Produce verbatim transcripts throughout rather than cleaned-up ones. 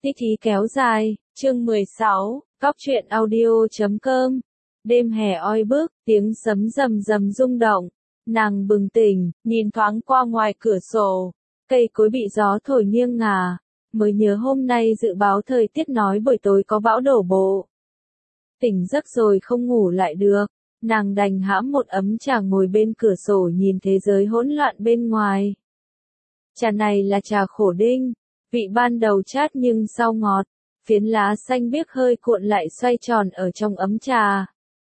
Tít thí kéo dài, chương mười sáu, Cóc truyện audio chấm com. Đêm hè oi bức, tiếng sấm rầm rầm rung động. Nàng bừng tỉnh, nhìn thoáng qua ngoài cửa sổ. Cây cối bị gió thổi nghiêng ngả. Mới nhớ hôm nay dự báo thời tiết nói buổi tối có bão đổ bộ. Tỉnh giấc rồi không ngủ lại được. Nàng đành hãm một ấm trà ngồi bên cửa sổ nhìn thế giới hỗn loạn bên ngoài. Trà này là trà khổ đinh. Vị ban đầu chát nhưng sau ngọt, phiến lá xanh biếc hơi cuộn lại xoay tròn ở trong ấm trà.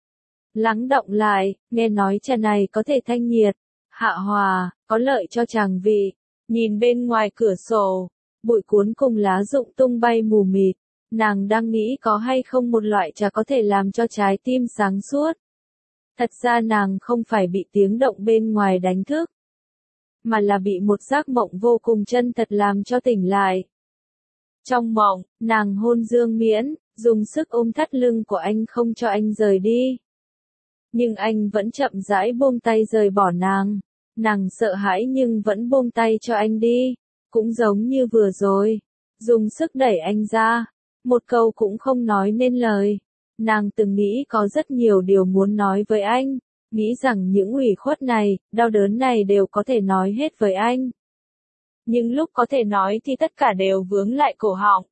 Lắng động lại, nghe nói trà này có thể thanh nhiệt, hạ hòa, có lợi cho tràng vị. Nhìn bên ngoài cửa sổ, bụi cuốn cùng lá rụng tung bay mù mịt, nàng đang nghĩ có hay không một loại trà có thể làm cho trái tim sáng suốt. Thật ra nàng không phải bị tiếng động bên ngoài đánh thức, mà là bị một giấc mộng vô cùng chân thật làm cho tỉnh lại. Trong mộng, nàng hôn Dương Miễn, dùng sức ôm thắt lưng của anh không cho anh rời đi. Nhưng anh vẫn chậm rãi buông tay rời bỏ nàng. Nàng sợ hãi nhưng vẫn buông tay cho anh đi. Cũng giống như vừa rồi, dùng sức đẩy anh ra. Một câu cũng không nói nên lời. Nàng từng nghĩ có rất nhiều điều muốn nói với anh. Nghĩ rằng những ủy khuất này, đau đớn này đều có thể nói hết với anh. Nhưng lúc có thể nói thì tất cả đều vướng lại cổ họng.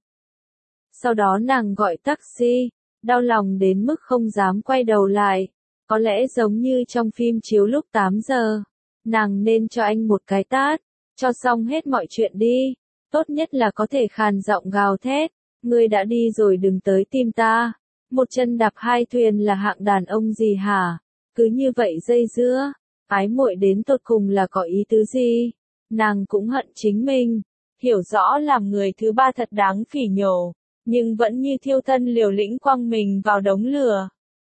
Sau đó nàng gọi taxi, đau lòng đến mức không dám quay đầu lại. Có lẽ giống như trong phim chiếu lúc tám giờ, nàng nên cho anh một cái tát, cho xong hết mọi chuyện đi. Tốt nhất là có thể khàn giọng gào thét, ngươi đã đi rồi đừng tới tìm ta. Một chân đạp hai thuyền là hạng đàn ông gì hả? Cứ như vậy dây dưa, ái muội đến tột cùng là có ý tứ gì? Nàng cũng hận chính mình, hiểu rõ làm người thứ ba thật đáng phỉ nhổ, nhưng vẫn như thiêu thân liều lĩnh quăng mình vào đống lửa.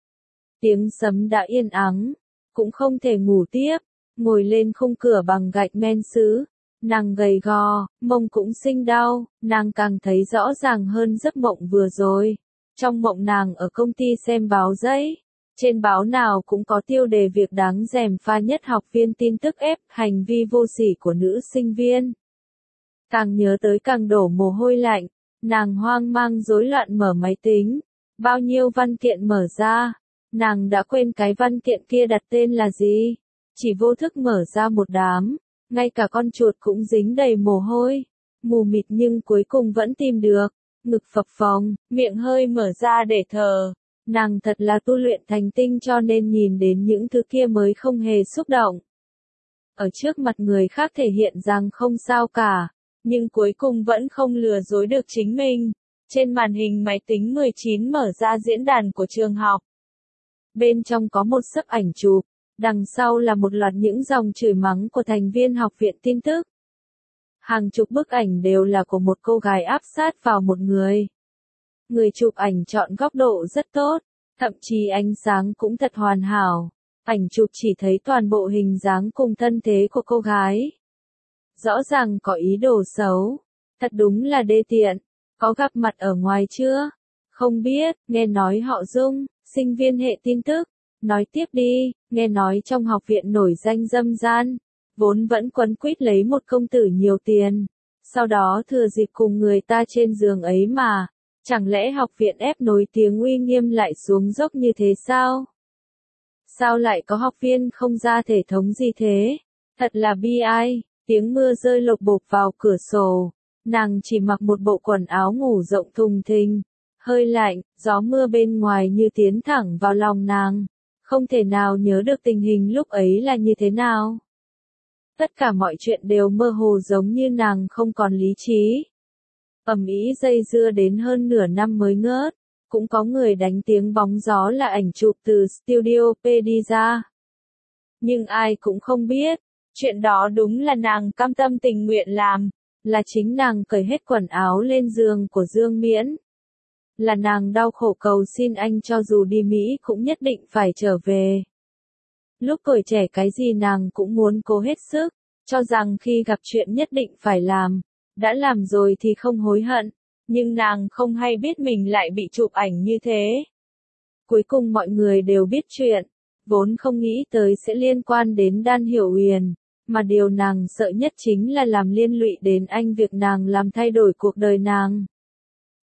Tiếng sấm đã yên ắng, cũng không thể ngủ tiếp, ngồi lên khung cửa bằng gạch men sứ, nàng gầy gò, mông cũng sinh đau, nàng càng thấy rõ ràng hơn giấc mộng vừa rồi. Trong mộng nàng ở công ty xem báo giấy. Trên báo nào cũng có tiêu đề việc đáng rèm pha nhất học viên tin tức ép hành vi vô sỉ của nữ sinh viên. Càng nhớ tới càng đổ mồ hôi lạnh, nàng hoang mang rối loạn mở máy tính. Bao nhiêu văn kiện mở ra, nàng đã quên cái văn kiện kia đặt tên là gì. Chỉ vô thức mở ra một đám, ngay cả con chuột cũng dính đầy mồ hôi. Mù mịt nhưng cuối cùng vẫn tìm được, ngực phập phồng, miệng hơi mở ra để thở. Nàng thật là tu luyện thành tinh cho nên nhìn đến những thứ kia mới không hề xúc động. Ở trước mặt người khác thể hiện rằng không sao cả, nhưng cuối cùng vẫn không lừa dối được chính mình. Trên màn hình máy tính mười chín mở ra diễn đàn của trường học. Bên trong có một sấp ảnh chụp, đằng sau là một loạt những dòng chửi mắng của thành viên học viện tin tức. Hàng chục bức ảnh đều là của một cô gái áp sát vào một người. Người chụp ảnh chọn góc độ rất tốt, thậm chí ánh sáng cũng thật hoàn hảo. Ảnh chụp chỉ thấy toàn bộ hình dáng cùng thân thế của cô gái. Rõ ràng có ý đồ xấu. Thật đúng là đê tiện. Có gặp mặt ở ngoài chưa? Không biết, nghe nói họ Dung, sinh viên hệ tin tức. Nói tiếp đi, nghe nói trong học viện nổi danh dâm gian. Vốn vẫn quấn quýt lấy một công tử nhiều tiền. Sau đó thừa dịp cùng người ta trên giường ấy mà. Chẳng lẽ học viện ép nổi tiếng uy nghiêm lại xuống dốc như thế sao? Sao lại có học viên không ra thể thống gì thế? Thật là bi ai, tiếng mưa rơi lộc bộp vào cửa sổ. Nàng chỉ mặc một bộ quần áo ngủ rộng thùng thình. Hơi lạnh, gió mưa bên ngoài như tiến thẳng vào lòng nàng. Không thể nào nhớ được tình hình lúc ấy là như thế nào. Tất cả mọi chuyện đều mơ hồ giống như nàng không còn lý trí. Ầm ĩ dây dưa đến hơn nửa năm mới ngớt, cũng có người đánh tiếng bóng gió là ảnh chụp từ Studio P đi ra. Nhưng ai cũng không biết, chuyện đó đúng là nàng cam tâm tình nguyện làm, là chính nàng cởi hết quần áo lên giường của Dương Miễn. Là nàng đau khổ cầu xin anh cho dù đi Mỹ cũng nhất định phải trở về. Lúc tuổi trẻ cái gì nàng cũng muốn cố hết sức, cho rằng khi gặp chuyện nhất định phải làm. Đã làm rồi thì không hối hận, nhưng nàng không hay biết mình lại bị chụp ảnh như thế. Cuối cùng mọi người đều biết chuyện, vốn không nghĩ tới sẽ liên quan đến Đan Hiểu Uyển, mà điều nàng sợ nhất chính là làm liên lụy đến anh việc nàng làm thay đổi cuộc đời nàng.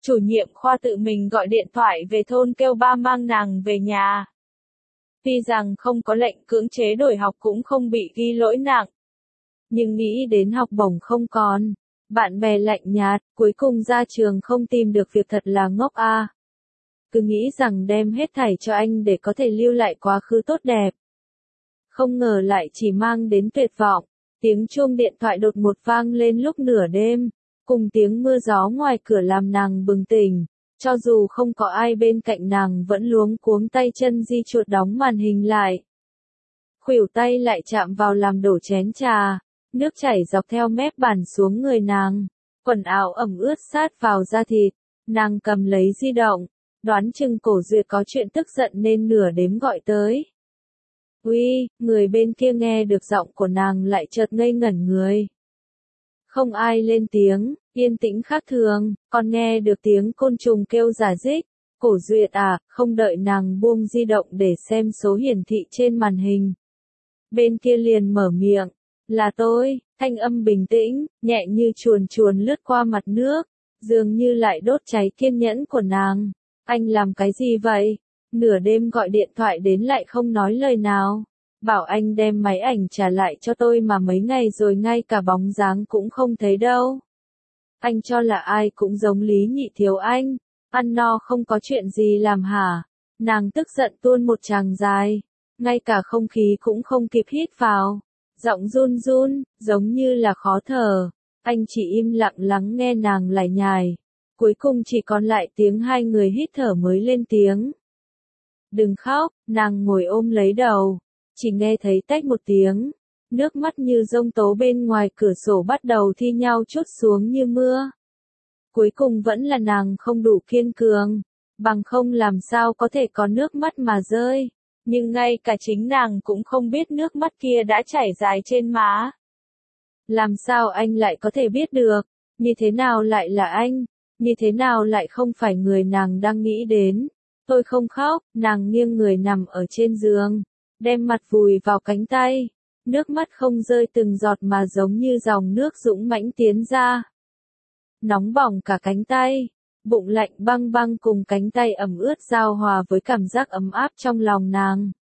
Chủ nhiệm khoa tự mình gọi điện thoại về thôn kêu ba mang nàng về nhà. Tuy rằng không có lệnh cưỡng chế đổi học cũng không bị ghi lỗi nặng. Nhưng nghĩ đến học bổng không còn, bạn bè lạnh nhạt, cuối cùng ra trường không tìm được việc thật là ngốc a. À. Cứ nghĩ rằng đem hết thảy cho anh để có thể lưu lại quá khứ tốt đẹp. Không ngờ lại chỉ mang đến tuyệt vọng. Tiếng chuông điện thoại đột ngột vang lên lúc nửa đêm, cùng tiếng mưa gió ngoài cửa làm nàng bừng tỉnh. Cho dù không có ai bên cạnh nàng vẫn luống cuống tay chân di chuột đóng màn hình lại. Khuỷu tay lại chạm vào làm đổ chén trà, nước chảy dọc theo mép bàn xuống người nàng, quần áo ẩm ướt sát vào da thịt, nàng cầm lấy di động, đoán chừng Cổ Duyệt có chuyện tức giận nên nửa đếm gọi tới. Uy, người bên kia nghe được giọng của nàng lại chợt ngây ngẩn người. Không ai lên tiếng, yên tĩnh khác thường, còn nghe được tiếng côn trùng kêu rả rích. Cổ Duyệt à, không đợi nàng buông di động để xem số hiển thị trên màn hình. Bên kia liền mở miệng, là tôi, thanh âm bình tĩnh, nhẹ như chuồn chuồn lướt qua mặt nước, dường như lại đốt cháy kiên nhẫn của nàng. Anh làm cái gì vậy? Nửa đêm gọi điện thoại đến lại không nói lời nào. Bảo anh đem máy ảnh trả lại cho tôi mà mấy ngày rồi ngay cả bóng dáng cũng không thấy đâu. Anh cho là ai cũng giống Lý Nhị Thiếu anh, ăn no không có chuyện gì làm hả? Nàng tức giận tuôn một tràng dài, ngay cả không khí cũng không kịp hít vào. Giọng run run, giống như là khó thở. Anh chỉ im lặng lắng nghe nàng lải nhải. Cuối cùng chỉ còn lại tiếng hai người hít thở mới lên tiếng. Đừng khóc, nàng ngồi ôm lấy đầu. Chỉ nghe thấy tách một tiếng. Nước mắt như giông tố bên ngoài cửa sổ bắt đầu thi nhau trút xuống như mưa. Cuối cùng vẫn là nàng không đủ kiên cường. Bằng không làm sao có thể có nước mắt mà rơi. Nhưng ngay cả chính nàng cũng không biết nước mắt kia đã chảy dài trên má. Làm sao anh lại có thể biết được? Như thế nào lại là anh? Như thế nào lại không phải người nàng đang nghĩ đến? Tôi không khóc, nàng nghiêng người nằm ở trên giường, đem mặt vùi vào cánh tay. Nước mắt không rơi từng giọt mà giống như dòng nước dũng mãnh tiến ra. Nóng bỏng cả cánh tay, bụng lạnh băng băng cùng cánh tay ẩm ướt giao hòa với cảm giác ấm áp trong lòng nàng.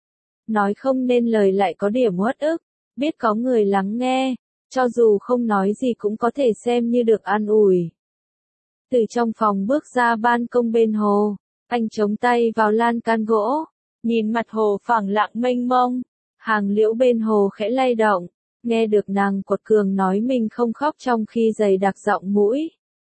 Nói không nên lời lại có điểm uất ức, biết có người lắng nghe, cho dù không nói gì cũng có thể xem như được an ủi. Từ trong phòng bước ra ban công bên hồ, anh chống tay vào lan can gỗ, nhìn mặt hồ phẳng lặng mênh mông, hàng liễu bên hồ khẽ lay động, nghe được nàng quật cường nói mình không khóc trong khi dày đặc giọng mũi.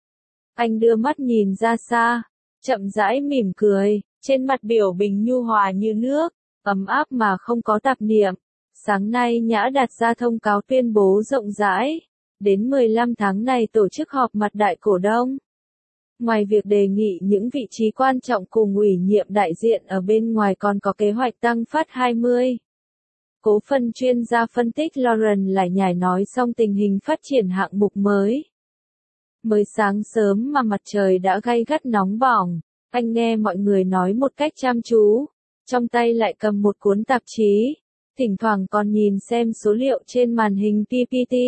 Anh đưa mắt nhìn ra xa, chậm rãi mỉm cười, trên mặt biểu bình nhu hòa như nước, ấm áp mà không có tạp niệm. Sáng nay Nhã đặt ra thông cáo tuyên bố rộng rãi, đến mười lăm tháng này tổ chức họp mặt đại cổ đông. Ngoài việc đề nghị những vị trí quan trọng cùng ủy nhiệm đại diện ở bên ngoài còn có kế hoạch tăng phát hai mươi. Cố phân chuyên gia phân tích Lauren lại nhải nói xong tình hình phát triển hạng mục mới. Mới sáng sớm mà mặt trời đã gay gắt nóng bỏng, anh nghe mọi người nói một cách chăm chú, trong tay lại cầm một cuốn tạp chí, thỉnh thoảng còn nhìn xem số liệu trên màn hình pê pê tê.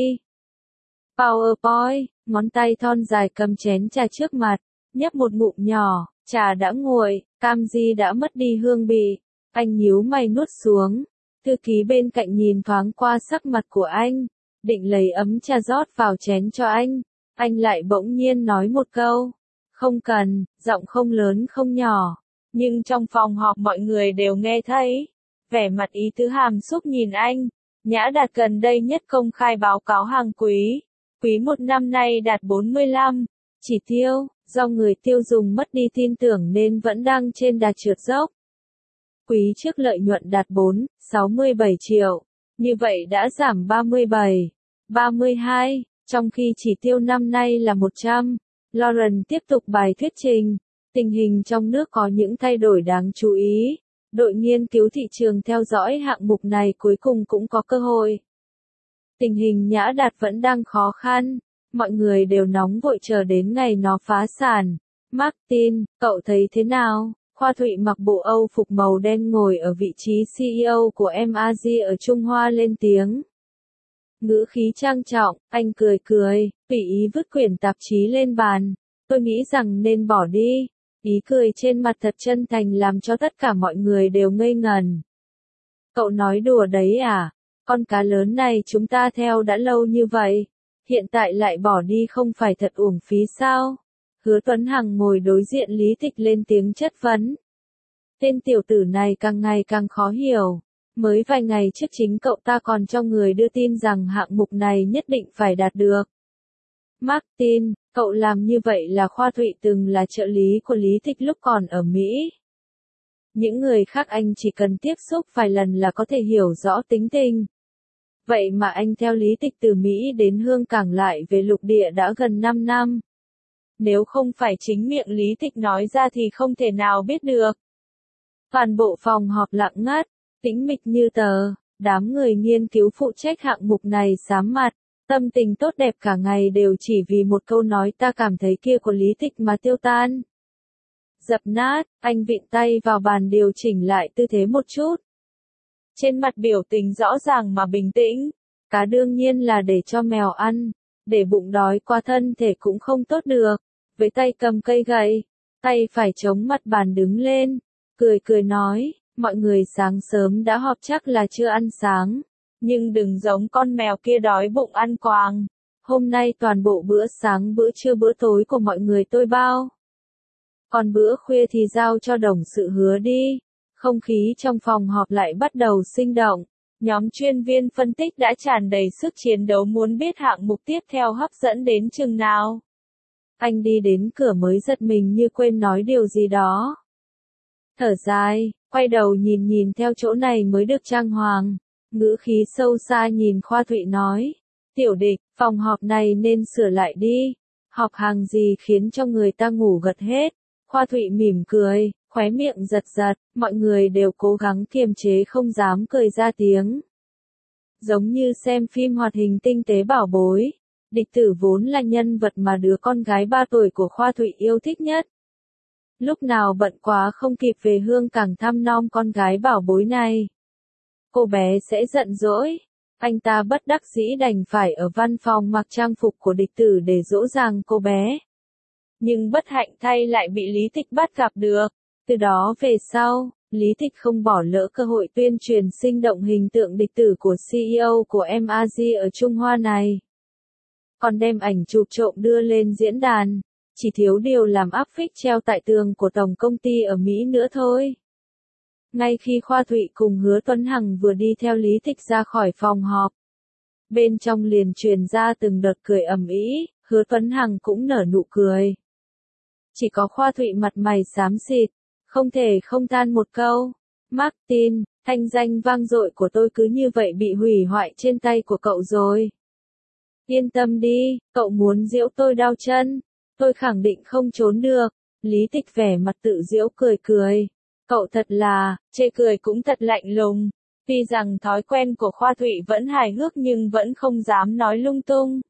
PowerPoint, ngón tay thon dài cầm chén trà trước mặt, nhấp một ngụm nhỏ, trà đã nguội, cam di đã mất đi hương vị. Anh nhíu mày nuốt xuống. Thư ký bên cạnh nhìn thoáng qua sắc mặt của anh, định lấy ấm trà rót vào chén cho anh. Anh lại bỗng nhiên nói một câu. Không cần, giọng không lớn không nhỏ. Nhưng trong phòng họp mọi người đều nghe thấy. Vẻ mặt ý tứ hàm xúc nhìn anh. Nhã Đạt gần đây nhất công khai báo cáo hàng quý. Quý một năm nay đạt bốn mươi lăm chỉ tiêu, do người tiêu dùng mất đi tin tưởng nên vẫn đang trên đà trượt dốc. Quý trước lợi nhuận đạt bốn phẩy sáu mươi bảy triệu, như vậy đã giảm ba mươi bảy phẩy ba mươi hai, trong khi chỉ tiêu năm nay là một trăm. Lauren tiếp tục bài thuyết trình, tình hình trong nước có những thay đổi đáng chú ý. Đội nghiên cứu thị trường theo dõi hạng mục này cuối cùng cũng có cơ hội. Tình hình Nhã Đạt vẫn đang khó khăn, mọi người đều nóng vội chờ đến ngày nó phá sản. Martin, cậu thấy thế nào? Khoa Thụy mặc bộ Âu phục màu đen ngồi ở vị trí xê e ô của em a giê ở Trung Hoa lên tiếng. Ngữ khí trang trọng, anh cười cười, tùy ý vứt quyển tạp chí lên bàn. Tôi nghĩ rằng nên bỏ đi. Ý cười trên mặt thật chân thành làm cho tất cả mọi người đều ngây ngẩn. Cậu nói đùa đấy à? Con cá lớn này chúng ta theo đã lâu như vậy. Hiện tại lại bỏ đi không phải thật uổng phí sao? Hứa Tuấn Hằng ngồi đối diện Lý Tịch lên tiếng chất vấn. Tên tiểu tử này càng ngày càng khó hiểu. Mới vài ngày trước chính cậu ta còn cho người đưa tin rằng hạng mục này nhất định phải đạt được. Martin, cậu làm như vậy là Khoa Thụy từng là trợ lý của Lý Tịch lúc còn ở Mỹ. Những người khác anh chỉ cần tiếp xúc vài lần là có thể hiểu rõ tính tình. Vậy mà anh theo Lý Tịch từ Mỹ đến Hương Cảng lại về lục địa đã gần năm năm. Nếu không phải chính miệng Lý Tịch nói ra thì không thể nào biết được. Toàn bộ phòng họp lặng ngắt, tĩnh mịch như tờ, đám người nghiên cứu phụ trách hạng mục này sám mặt, tâm tình tốt đẹp cả ngày đều chỉ vì một câu nói ta cảm thấy kia của Lý Tịch mà tiêu tan. Dập nát, anh vịn tay vào bàn điều chỉnh lại tư thế một chút. Trên mặt biểu tình rõ ràng mà bình tĩnh, cá đương nhiên là để cho mèo ăn, để bụng đói qua thân thể cũng không tốt được. Với tay cầm cây gậy, tay phải chống mặt bàn đứng lên, cười cười nói, mọi người sáng sớm đã họp chắc là chưa ăn sáng, nhưng đừng giống con mèo kia đói bụng ăn quàng. Hôm nay toàn bộ bữa sáng bữa trưa bữa tối của mọi người tôi bao. Còn bữa khuya thì giao cho đồng sự Hứa đi. Không khí trong phòng họp lại bắt đầu sinh động. Nhóm chuyên viên phân tích đã tràn đầy sức chiến đấu muốn biết hạng mục tiếp theo hấp dẫn đến chừng nào. Anh đi đến cửa mới giật mình như quên nói điều gì đó. Thở dài, quay đầu nhìn nhìn theo chỗ này mới được trang hoàng. Ngữ khí sâu xa nhìn Khoa Thụy nói. Tiểu Địch, phòng họp này nên sửa lại đi. Họp hàng gì khiến cho người ta ngủ gật hết. Khoa Thụy mỉm cười, khóe miệng giật giật, mọi người đều cố gắng kiềm chế không dám cười ra tiếng. Giống như xem phim hoạt hình tinh tế bảo bối. Địch Tử vốn là nhân vật mà đứa con gái ba tuổi của Khoa Thụy yêu thích nhất. Lúc nào bận quá không kịp về Hương Cảng thăm nom con gái bảo bối này. Cô bé sẽ giận dỗi. Anh ta bất đắc dĩ đành phải ở văn phòng mặc trang phục của Địch Tử để dỗ dành cô bé. Nhưng bất hạnh thay lại bị Lý Tịch bắt gặp được. Từ đó về sau, Lý Tịch không bỏ lỡ cơ hội tuyên truyền sinh động hình tượng Địch Tử của xê e ô của em a giê ở Trung Hoa này. Còn đem ảnh chụp trộm đưa lên diễn đàn, chỉ thiếu điều làm áp phích treo tại tường của tổng công ty ở Mỹ nữa thôi. Ngay khi Khoa Thụy cùng Hứa Tuấn Hằng vừa đi theo Lý Tịch ra khỏi phòng họp, bên trong liền truyền ra từng đợt cười ầm ĩ, Hứa Tuấn Hằng cũng nở nụ cười. Chỉ có Khoa Thụy mặt mày xám xịt, không thể không than một câu, Martin, thanh danh vang dội của tôi cứ như vậy bị hủy hoại trên tay của cậu rồi. Yên tâm đi, cậu muốn giễu tôi đau chân, tôi khẳng định không trốn được. Lý Tịch vẻ mặt tự giễu cười cười. Cậu thật là, chê cười cũng thật lạnh lùng. Tuy rằng thói quen của Khoa Thụy vẫn hài hước nhưng vẫn không dám nói lung tung.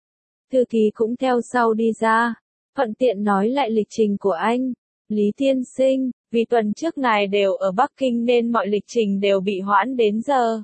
Thư ký cũng theo sau đi ra, thuận tiện nói lại lịch trình của anh. Lý tiên sinh, vì tuần trước ngài đều ở Bắc Kinh nên mọi lịch trình đều bị hoãn đến giờ.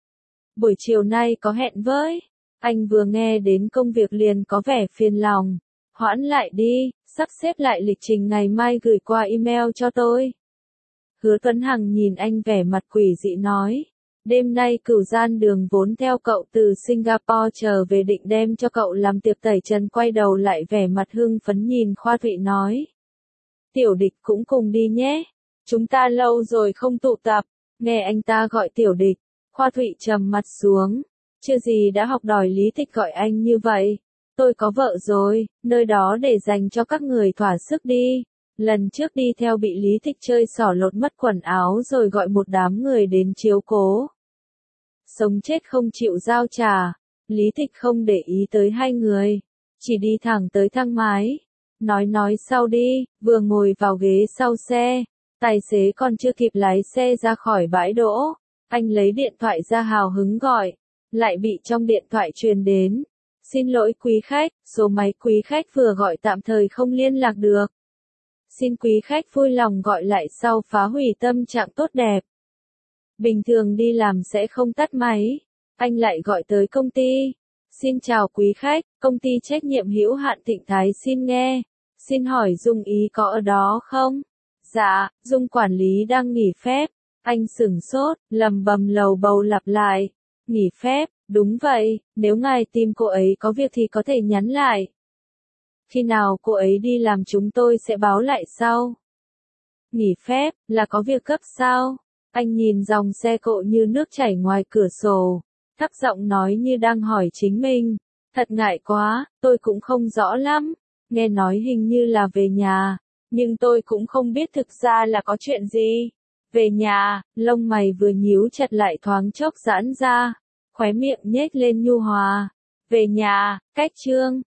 Buổi chiều nay có hẹn với. Anh vừa nghe đến công việc liền có vẻ phiền lòng. Hoãn lại đi, sắp xếp lại lịch trình ngày mai gửi qua email cho tôi. Hứa Tuấn Hằng nhìn anh vẻ mặt quỷ dị nói. Đêm nay Cửu Gian Đường vốn theo cậu từ Singapore trở về định đem cho cậu làm tiệc tẩy trần, quay đầu lại vẻ mặt hưng phấn nhìn Khoa Thụy nói. Tiểu Địch cũng cùng đi nhé. Chúng ta lâu rồi không tụ tập. Nghe anh ta gọi Tiểu Địch, Khoa Thụy trầm mặt xuống. Chưa gì đã học đòi Lý Tịch gọi anh như vậy. Tôi có vợ rồi, nơi đó để dành cho các người thỏa sức đi. Lần trước đi theo bị Lý Tịch chơi xỏ lột mất quần áo rồi gọi một đám người đến chiếu cố. Sống chết không chịu giao trả. Lý Tịch không để ý tới hai người, chỉ đi thẳng tới thang máy. Nói nói sau đi, vừa ngồi vào ghế sau xe, tài xế còn chưa kịp lái xe ra khỏi bãi đỗ. Anh lấy điện thoại ra hào hứng gọi, lại bị trong điện thoại truyền đến. Xin lỗi quý khách, số máy quý khách vừa gọi tạm thời không liên lạc được. Xin quý khách vui lòng gọi lại sau, phá hủy tâm trạng tốt đẹp. Bình thường đi làm sẽ không tắt máy. Anh lại gọi tới công ty. Xin chào quý khách, công ty trách nhiệm hữu hạn Thịnh Thái xin nghe. Xin hỏi Dung ý có ở đó không? Dạ, Dung quản lý đang nghỉ phép. Anh sửng sốt, lầm bầm lầu bầu lặp lại. Nghỉ phép, đúng vậy, nếu ngài tìm cô ấy có việc thì có thể nhắn lại. Khi nào cô ấy đi làm chúng tôi sẽ báo lại sau. Nghỉ phép, là có việc gấp sao? Anh nhìn dòng xe cộ như nước chảy ngoài cửa sổ, thấp giọng nói như đang hỏi chính mình. Thật ngại quá, tôi cũng không rõ lắm. Nghe nói hình như là về nhà, nhưng tôi cũng không biết thực ra là có chuyện gì. Về nhà, lông mày vừa nhíu chặt lại thoáng chốc giãn ra, khóe miệng nhếch lên nhu hòa. Về nhà, cách chương.